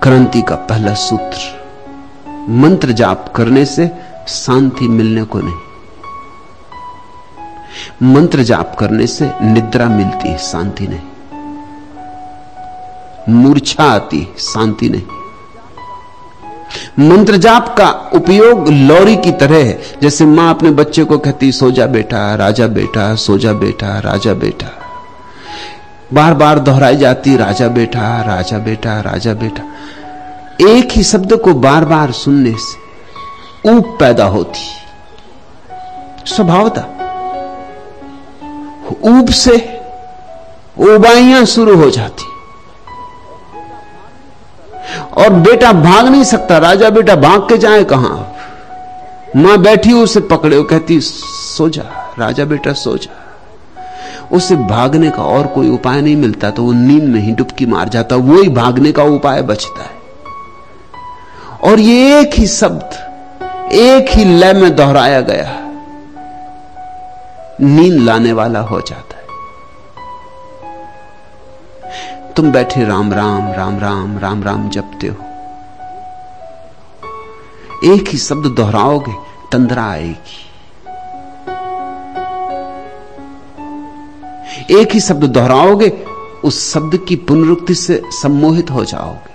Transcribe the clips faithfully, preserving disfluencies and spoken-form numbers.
क्रांति का पहला सूत्र, मंत्र जाप करने से शांति मिलने को नहीं, मंत्र जाप करने से निद्रा मिलती है, शांति नहीं। मूर्छा आती, शांति नहीं। मंत्र जाप का उपयोग लौरी की तरह है, जैसे मां अपने बच्चे को कहती सो जा बेटा, राजा बेटा, सो जा बेटा, राजा बेटा, बार बार दोहराई जाती राजा बेटा, राजा बेटा, राजा बेटा। एक ही शब्द को बार बार सुनने से ऊब पैदा होती, स्वभावता ऊब से उबाइयां शुरू हो जाती, और बेटा भाग नहीं सकता। राजा बेटा भाग के जाए कहां? मां बैठी उसे पकड़े, वो कहती सो जा राजा बेटा, सो जा। उसे भागने का और कोई उपाय नहीं मिलता, तो वो नींद में ही डुबकी मार जाता, वो ही भागने का उपाय बचता है। और ये एक ही शब्द एक ही लय में दोहराया गया नींद लाने वाला हो जाता है। तुम बैठे राम राम राम राम राम राम जपते हो, एक ही शब्द दोहराओगे, तंद्रा आएगी। एक ही शब्द दोहराओगे, उस शब्द की पुनरुक्ति से सम्मोहित हो जाओगे।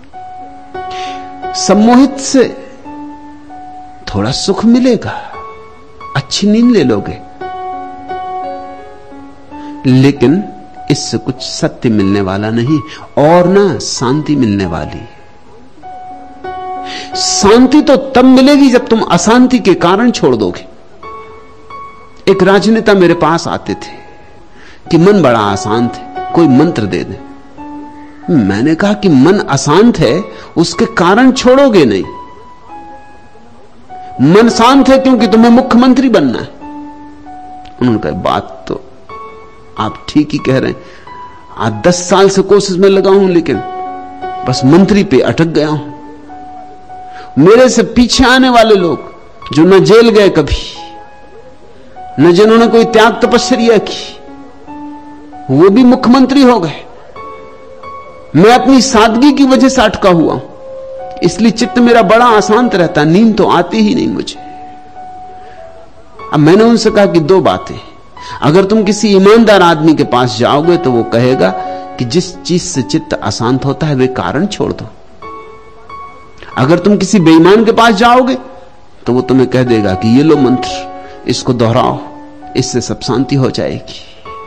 सम्मोहित से थोड़ा सुख मिलेगा, अच्छी नींद ले लोगे, लेकिन इससे कुछ सत्य मिलने वाला नहीं, और ना शांति मिलने वाली। शांति तो तब मिलेगी जब तुम अशांति के कारण छोड़ दोगे। एक राजनेता मेरे पास आते थे कि मन बड़ा अशांत है, कोई मंत्र दे दे। मैंने कहा कि मन अशांत है, उसके कारण छोड़ोगे नहीं। मन शांत है क्योंकि तुम्हें मुख्यमंत्री बनना है। उन्होंने कहा बात तो आप ठीक ही कह रहे हैं, आज दस साल से कोशिश में लगा हूं, लेकिन बस मंत्री पे अटक गया हूं। मेरे से पीछे आने वाले लोग जो न जेल गए कभी, न जिन्होंने कोई त्याग तपस्या की, वो भी मुख्यमंत्री हो गए। मैं अपनी सादगी की वजह से अटका हुआ हूं, इसलिए चित्त मेरा बड़ा अशांत रहता, नींद तो आती ही नहीं मुझे। अब मैंने उनसे कहा कि दो बातें, अगर तुम किसी ईमानदार आदमी के पास जाओगे तो वो कहेगा कि जिस चीज से चित्त अशांत होता है वे कारण छोड़ दो। अगर तुम किसी बेईमान के पास जाओगे तो वो तुम्हें कह देगा कि ये लो मंत्र, इसको दोहराओ, इससे सब शांति हो जाएगी।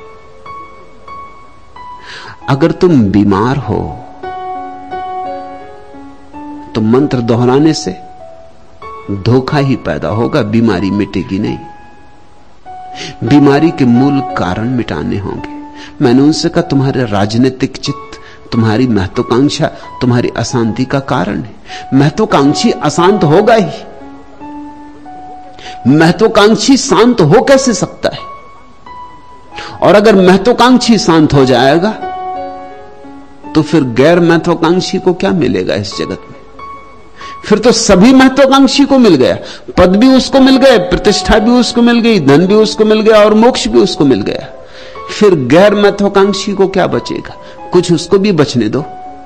अगर तुम बीमार हो तो मंत्र दोहराने से धोखा ही पैदा होगा, बीमारी मिटेगी नहीं। बीमारी के मूल कारण मिटाने होंगे। मैंने उनसे कहा तुम्हारे राजनीतिक चित्त, तुम्हारी महत्वाकांक्षा तुम्हारी अशांति का कारण है। महत्वाकांक्षी अशांत होगा ही, महत्वाकांक्षी शांत हो कैसे सकता है? और अगर महत्वाकांक्षी शांत हो जाएगा तो फिर गैर महत्वाकांक्षी को क्या मिलेगा इस जगत में? फिर तो सभी महत्वाकांक्षी को मिल गया, पद भी उसको मिल गए, प्रतिष्ठा भी उसको मिल गई, धन भी उसको मिल गया और मोक्ष भी उसको मिल गया। फिर गैर महत्वाकांक्षी को क्या बचेगा? कुछ उसको भी बचने दो,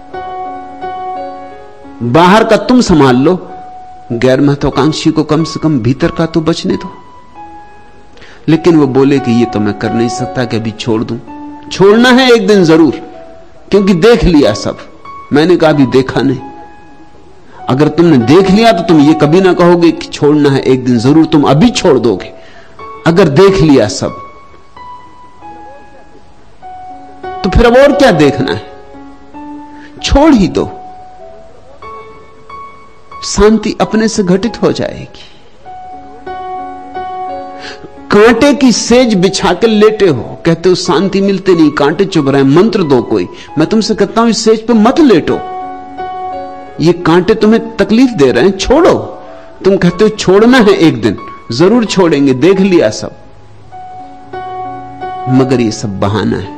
बाहर का तुम संभाल लो, गैर महत्वाकांक्षी को कम से कम भीतर का तो बचने दो। लेकिन वो बोले कि ये तो मैं कर नहीं सकता कि अभी छोड़ दूं। छोड़ना है एक दिन जरूर, क्योंकि देख लिया सब। मैंने कहा अभी देखा नहीं। अगर तुमने देख लिया तो तुम ये कभी ना कहोगे कि छोड़ना है एक दिन जरूर, तुम अभी छोड़ दोगे। अगर देख लिया सब तो फिर अब और क्या देखना है? छोड़ ही दो, शांति अपने से घटित हो जाएगी। कांटे की सेज बिछा कर लेटे हो, कहते हो शांति मिलते नहीं, कांटे चुभ रहे हैं, मंत्र दो कोई। मैं तुमसे कहता हूं इस सेज पे मत लेटो, ये कांटे तुम्हें तकलीफ दे रहे हैं, छोड़ो। तुम कहते हो छोड़ना है एक दिन, जरूर छोड़ेंगे, देख लिया सब। मगर ये सब बहाना है।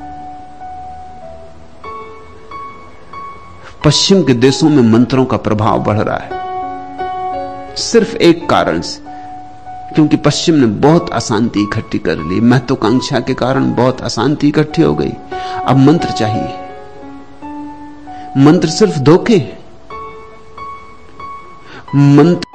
पश्चिम के देशों में मंत्रों का प्रभाव बढ़ रहा है सिर्फ एक कारण से, क्योंकि पश्चिम ने बहुत अशांति इकट्ठी कर ली, महत्वाकांक्षा के कारण बहुत अशांति इकट्ठी हो गई। अब मंत्र चाहिए, मंत्र सिर्फ धोखे। मंत्र